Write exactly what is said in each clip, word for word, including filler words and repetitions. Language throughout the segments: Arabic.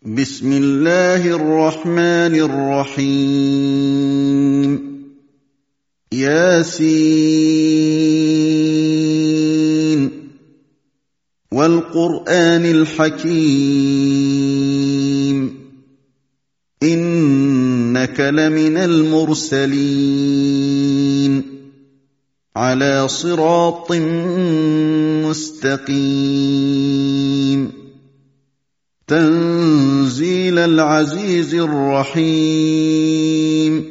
بسم الله الرحمن الرحيم ياسين والقرآن الحكيم إنك لمن المرسلين على صراط مستقيم تنزيل العزيز الرحيم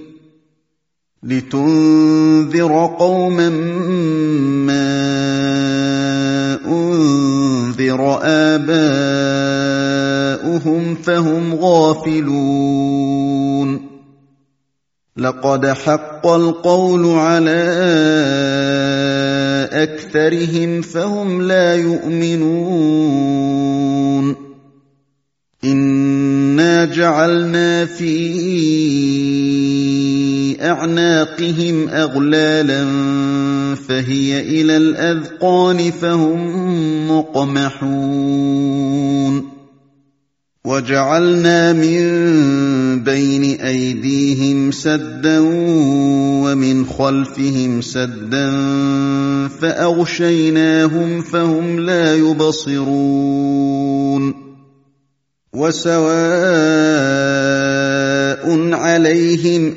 لتنذر قوما ما أنذر آباؤهم فهم غافلون لقد حق القول على أكثرهم فهم لا يؤمنون إنا جعلنا في أعناقهم أغلالا فهي إلى الأذقان فهم مقمحون وجعلنا من بين أيديهم سدا ومن خلفهم سدا فأغشيناهم فهم لا يبصرون وسواء عليهم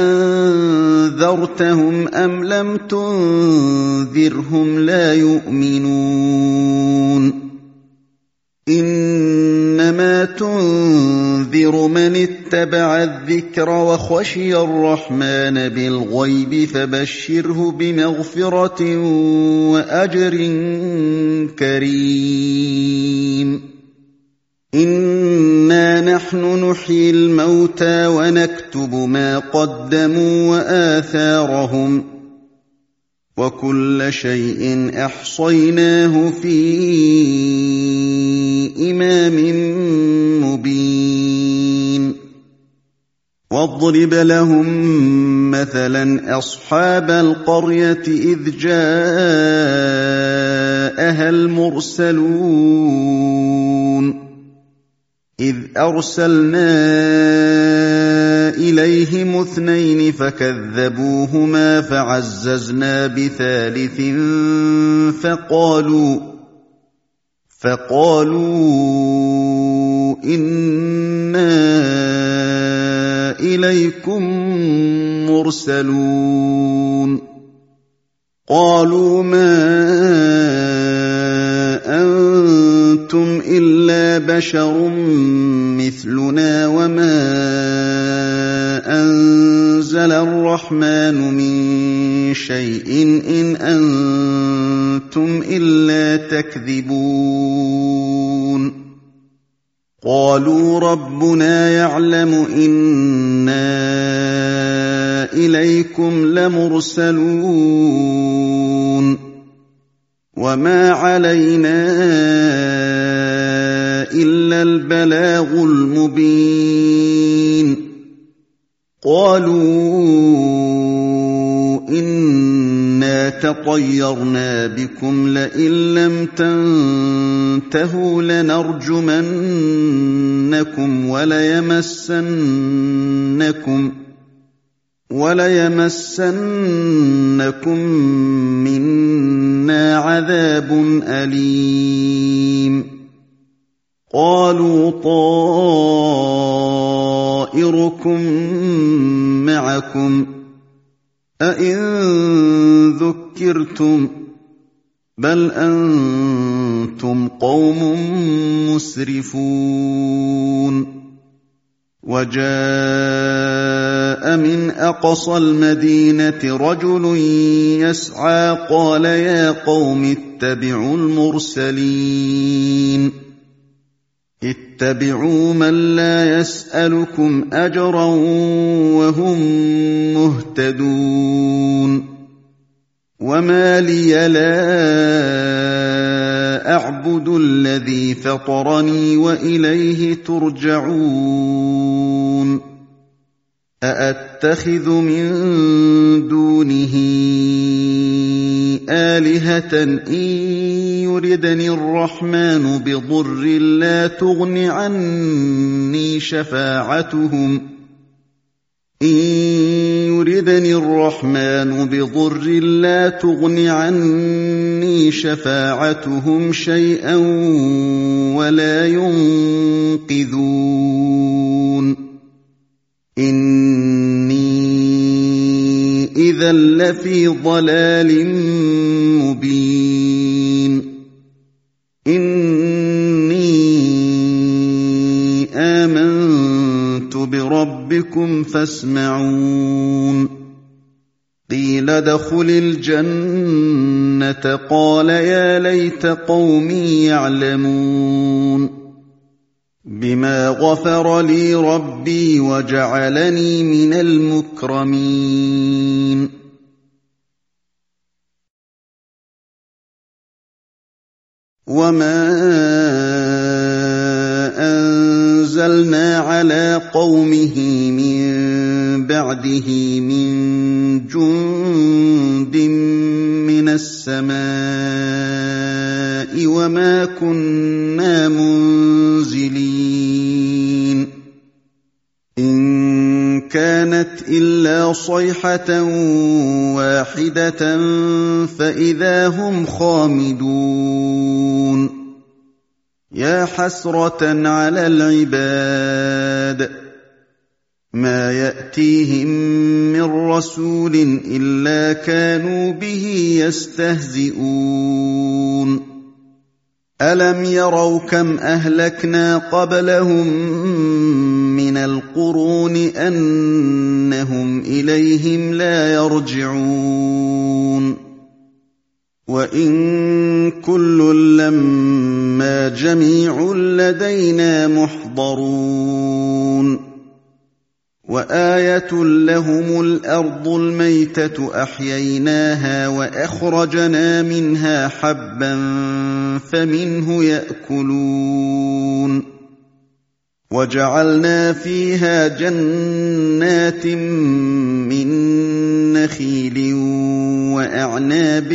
أأنذرتهم أم لم تنذرهم لا يؤمنون إنما تنذر من اتبع الذكر وخشي الرحمن بالغيب فبشره بمغفرة وأجر كريم إنا نحن نحيي الموتى ونكتب ما قدموا وآثارهم وكل شيء أحصيناه في إمام مبين واضرب لهم مثلا أصحاب القرية إذ جاءها المرسلون إذ أرسلنا إليهم اثنين فكذبوهما فعززنا بثالث فقالوا فقالوا إنا إليكم مرسلون قالوا ما أنتم إلا بشر مثلنا وما أنزل الرحمن من شيء إن أنتم إلا تكذبون قالوا ربنا يعلم إنا إليكم لمرسلون وما علينا إلا البلاغ المبين قالوا إنا تطيرنا بكم لئن لم تنتهوا لنرجمنكم وليمسنكم وليمسنكم منا عذاب أليم قالوا طائركم معكم أئن ذكرتم بل أنتم قوم مسرفون وجاء من أقصى المدينة رجل يسعى قال يا قوم اتبعوا المرسلين اتبعوا من لا يسألكم أجرا وهم مهتدون وما لي لا أعبد الذي فطرني وإليه ترجعون أأتخذ من دونه آلهة إن يردني الرحمن بضر لا تغن عني عني شفاعتهم إن يردني الرحمن بضر لا تغن عني شفاعتهم شيئا ولا ينقذون إني إذا لفي ضلال مبين إني آمنت بربكم فاسمعون قيل ادخل الجنة قال يا ليت قومي يعلمون بما غفر لي ربي وجعلني من المكرمين وما أنزلنا على قومه من بعده من جند من السماء وما كنا منزلين إن كانت إلا صيحة واحدة فإذا هم خامدون يا حسرة على العباد ما يأتيهم من رسول إلا كانوا به يستهزئون ألم يروا كم أهلكنا قبلهم من القرون أنهم إليهم لا يرجعون وإن كل لما جميع لدينا محضرون وآية لهم الأرض الميتة أحييناها وأخرجنا منها حبا فمنه يأكلون وجعلنا فيها جنات من نخيل وأعناب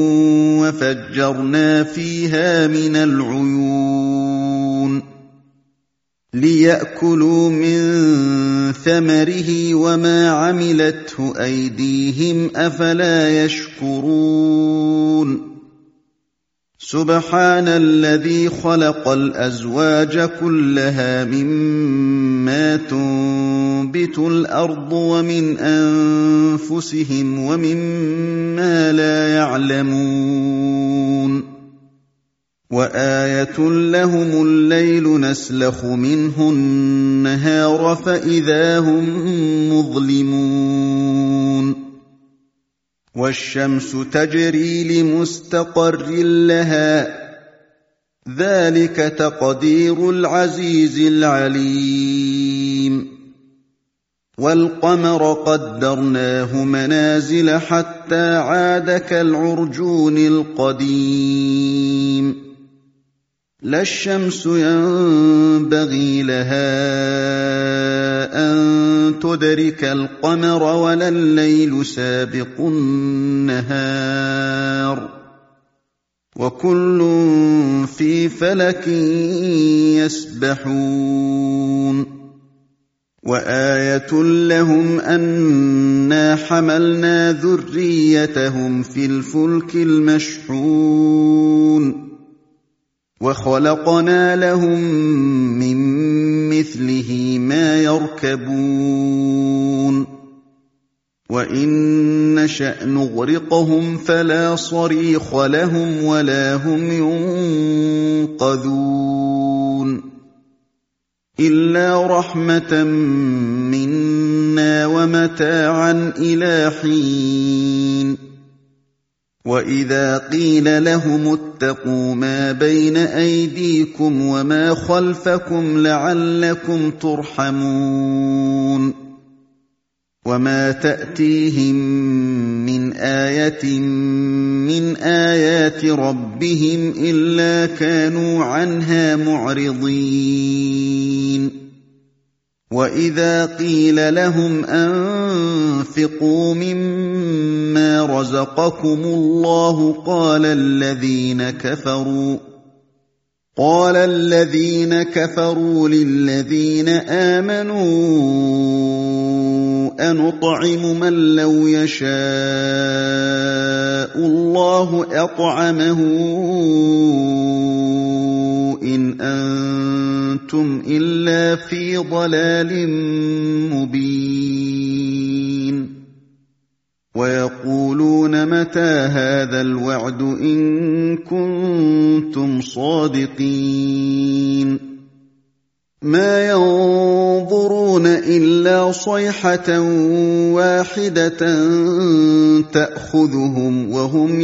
وفجرنا فيها من العيون ليأكلوا من ثمره وما عملته أيديهم أفلا يشكرون سبحان الذي خلق الأزواج كلها مما تنبت الأرض ومن أنفسهم ومما لا يعلمون وآية لهم الليل نسلخ منه النهار فإذا هم مظلمون والشمس تجري لمستقر لها ذلك تقدير العزيز العليم والقمر قدرناه منازل حتى عاد كالعرجون القديم لا الشمس ينبغي لها أن تدرك القمر ولا الليل سابق النهار وكل في فلك يسبحون وآية لهم أنا حملنا ذريتهم في الفلك المشحون وخلقنا لهم من مثله ما يركبون وإن نشأ نغرقهم فلا صريخ لهم ولا هم ينقذون إلا رحمة منا ومتاعا إلى حين وإذا قيل لهم اتقوا ما بين أيديكم وما خلفكم لعلكم ترحمون وما تأتيهم من آية من آيات ربهم إلا كانوا عنها معرضين وإذا قيل لهم أنفقوا مما رزقكم الله قال الذين كفروا قَالَ الَّذِينَ كَفَرُوا لِلَّذِينَ آمَنُوا أَنُطْعِمُ مَن لَّوْ يَشَاءُ اللَّهُ أَطْعَمَهُ إِنْ أَنتُمْ إِلَّا فِي ضَلَالٍ مُّبِينٍ وَيَقُولُونَ مَتَىٰ هَٰذَا الْوَعْدُ إِن كُنتُمْ صَادِقِينَ مَا يَنظُرُونَ إِلَّا صَيْحَةً وَاحِدَةً تَأْخُذُهُمْ وَهُمْ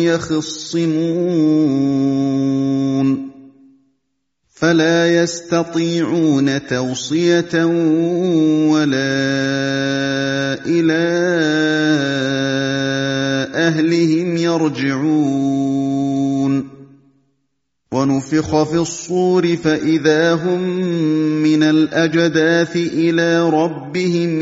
يَخِصِّمُونَ فَلَا يَسْتَطِيعُونَ تَوْصِيَةً وَلَا إِلَىٰ أَهْلِهِمْ يَرْجِعُونَ وَنُفِخَ فِي الصُّورِ فَإِذَا هُم مِّنَ الْأَجْدَاثِ إِلَىٰ رَبِّهِمْ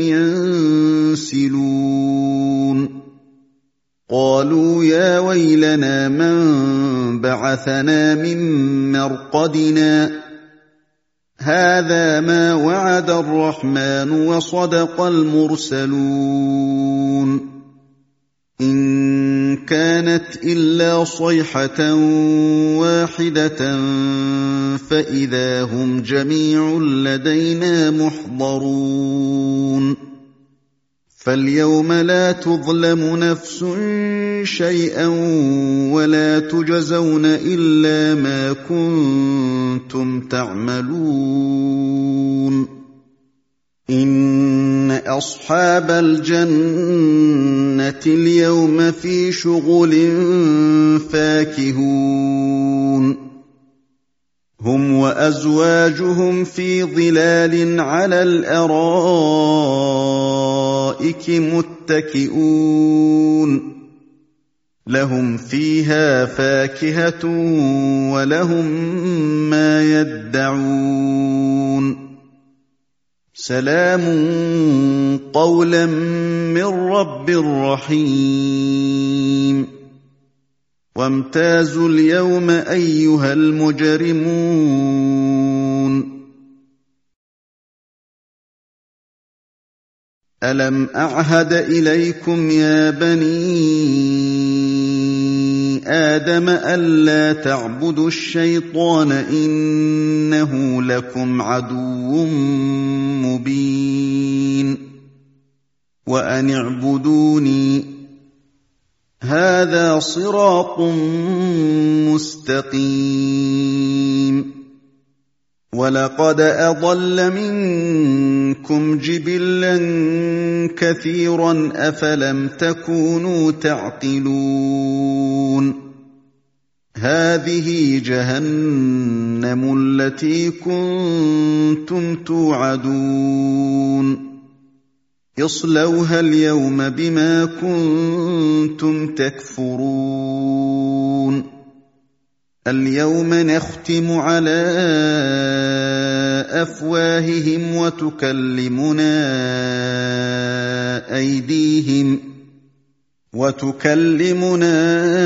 يَنسِلُونَ قَالُوا يَا وَيْلَنَا مَن بَعَثَنَا مِن مَّرْقَدِنَا هَٰذَا مَا وَعَدَ الرَّحْمَٰنُ وَصَدَقَ الْمُرْسَلُونَ إِن كَانَتْ إِلَّا صَيْحَةً وَاحِدَةً فَإِذَا هُمْ جَمِيعٌ لَّدَيْنَا مُحْضَرُونَ فَالْيَوْمَ لَا تُظْلَمُ نَفْسٌ شَيْئًا وَلَا تُجْزَوْنَ إِلَّا مَا كُنتُمْ تَعْمَلُونَ إِنَّ أَصْحَابَ الْجَنَّةِ الْيَوْمَ فِي شُغُلٍ فَاكِهُونَ هُمْ وَأَزْوَاجُهُمْ فِي ظِلَالٍ عَلَى الْأَرَائِكِ مُتَّكِئُونَ لَهُمْ فِيهَا فَاكِهَةٌ وَلَهُم مَّا يَدَّعُونَ سَلَامٌ قَوْلًا مِّن رَّبٍّ رَّحِيمٍ وَامْتَازُوا الْيَوْمَ أَيُّهَا الْمُجْرِمُونَ أَلَمْ أَعْهَدْ إِلَيْكُمْ يَا بَنِي آدَمَ أَلَّا تَعْبُدُوا الشَّيْطَانَ إِنَّهُ لَكُمْ عَدُوٌّ مُّبِينٌ وَأَنِ اعْبُدُونِي هَٰذَا صِرَاطٌ مُّسْتَقِيمٌ وَلَقَدْ أَضَلَّ مِنكُمْ جِبِلًّا كَثِيرًا ۖ أَفَلَمْ تَكُونُوا تَعْقِلُونَ هَٰذِهِ جَهَنَّمُ الَّتِي كُنتُمْ تُوعَدُونَ اصْلَوْهَا الْيَوْمَ بِمَا كُنتُمْ تَكْفُرُونَ الْيَوْمَ نَخْتِمُ عَلَىٰ أَفْوَاهِهِمْ وَتُكَلِّمُنَا أَيْدِيهِمْ وَتُكَلِّمُنَا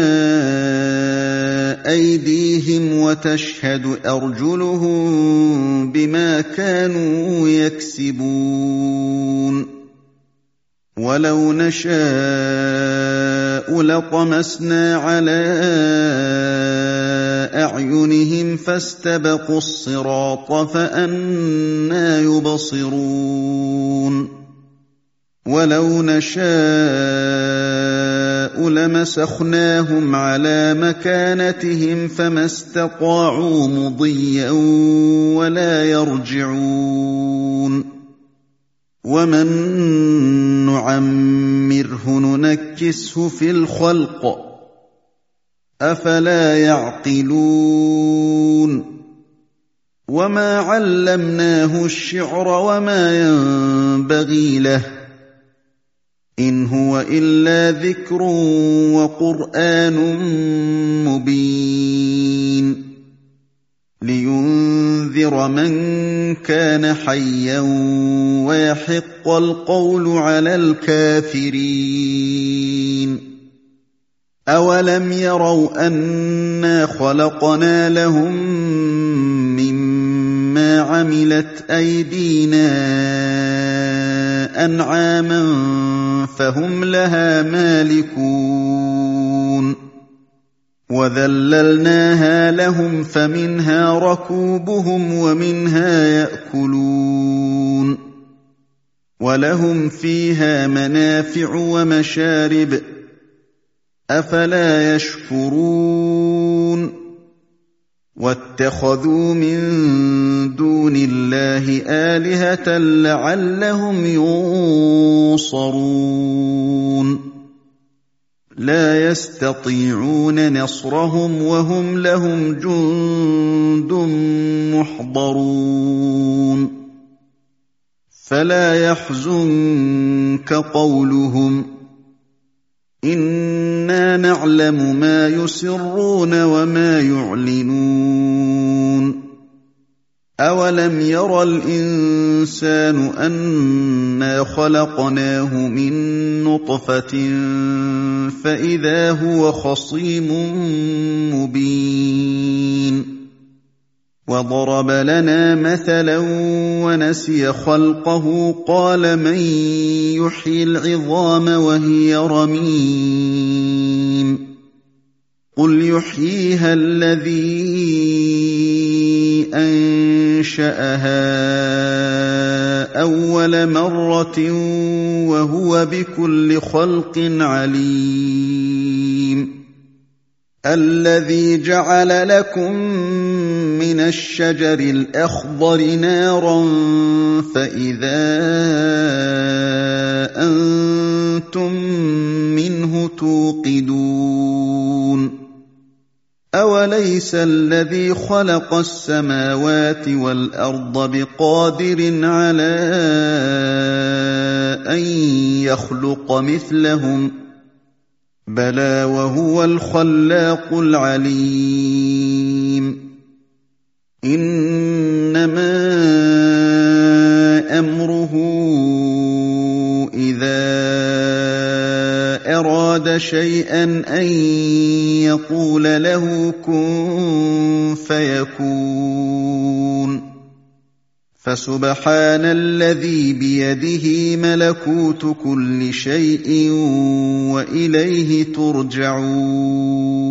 أَيْدِيهِمْ وَتَشْهَدُ أَرْجُلُهُم بِمَا كَانُوا يَكْسِبُونَ وَلَوْ نَشَاءُ لَطَمَسْنَا عَلَىٰ أَعْيُنِهِمْ فَاسْتَبَقُوا الصِّرَاطَ فَأَنَّىٰ يُبْصِرُونَ وَلَوْ نَشَاءُ لَمَسَخْنَاهُمْ عَلَىٰ مَكَانَتِهِمْ فَمَا اسْتَطَاعُوا مُضِيًّا وَلَا يَرْجِعُونَ وَمَن نُّعَمِّرْهُ نُنَكِّسْهُ فِي الْخَلْقِ ۖ أَفَلَا يَعْقِلُونَ وَمَا عَلَّمْنَاهُ الشِّعْرَ وَمَا يَنبَغِي لَهُ ۚ إِنْ هُوَ إِلَّا ذِكْرٌ وَقُرْآنٌ مُّبِينٌ لِّيُنذِرَ مَن كَانَ حَيًّا وَيَحِقَّ الْقَوْلُ عَلَى الْكَافِرِينَ أَوَلَمْ يَرَوْا أَنَّا خَلَقْنَا لَهُم مِّمَّا عَمِلَتْ أَيْدِينَا أَنْعَامًا فَهُمْ لَهَا مَالِكُونَ وَذَلَّلْنَاهَا لَهُمْ فَمِنْهَا رَكُوبُهُمْ وَمِنْهَا يَأْكُلُونَ وَلَهُمْ فِيهَا مَنَافِعُ وَمَشَارِبُ ۖ أَفَلَا يَشْكُرُونَ وَاتَّخَذُوا مِن دُونِ اللَّهِ آلِهَةً لَّعَلَّهُمْ يُنصَرُونَ لَا يَسْتَطِيعُونَ نَصْرَهُمْ وَهُمْ لَهُمْ جُندٌ مُّحْضَرُونَ فَلَا يَحْزُنكَ قَوْلُهُمْ ۘ إِنَّا نَعْلَمُ مَا يُسِرُّونَ وَمَا يُعْلِنُونَ أَوَلَمْ يَرَ الْإِنسَانُ أَنَّا خَلَقْنَاهُ مِن نُّطْفَةٍ فَإِذَا هُوَ خَصِيمٌ مُّبِينٌ وَضَرَبَ لَنَا مَثَلًا وَنَسِيَ خَلْقَهُ قَالَ مَن يُحْيِي الْعِظَامَ وَهِيَ رَمِيمٌ قُلْ يُحْيِيهَا الَّذِي أَنشَأَهَا أَوَّلَ مَرَّةٍ وَهُوَ بِكُلِّ خَلْقٍ عَلِيمٌ الَّذِي جَعَلَ لَكُم مِّنَ الشَّجَرِ الْأَخْضَرِ نَارًا فَإِذَا أَنتُم مِّنْهُ تُوقِدُونَ أَوَلَيْسَ الَّذِي خَلَقَ السَّمَاوَاتِ وَالْأَرْضَ بِقَادِرٍ عَلَىٰ أَن يَخْلُقَ مِثْلَهُم ۚ بَلَىٰ وَهُوَ الْخَلَّاقُ الْعَلِيمُ إِنَّمَا أَمْرُهُ إِذَا أَرَادَ شَيْئًا أَن يَقُولَ لَهُ كُن فَيَكُونُ فَسُبْحَانَ الَّذِي بِيَدِهِ مَلَكُوتُ كُلِّ شَيْءٍ وَإِلَيْهِ تُرْجَعُونَ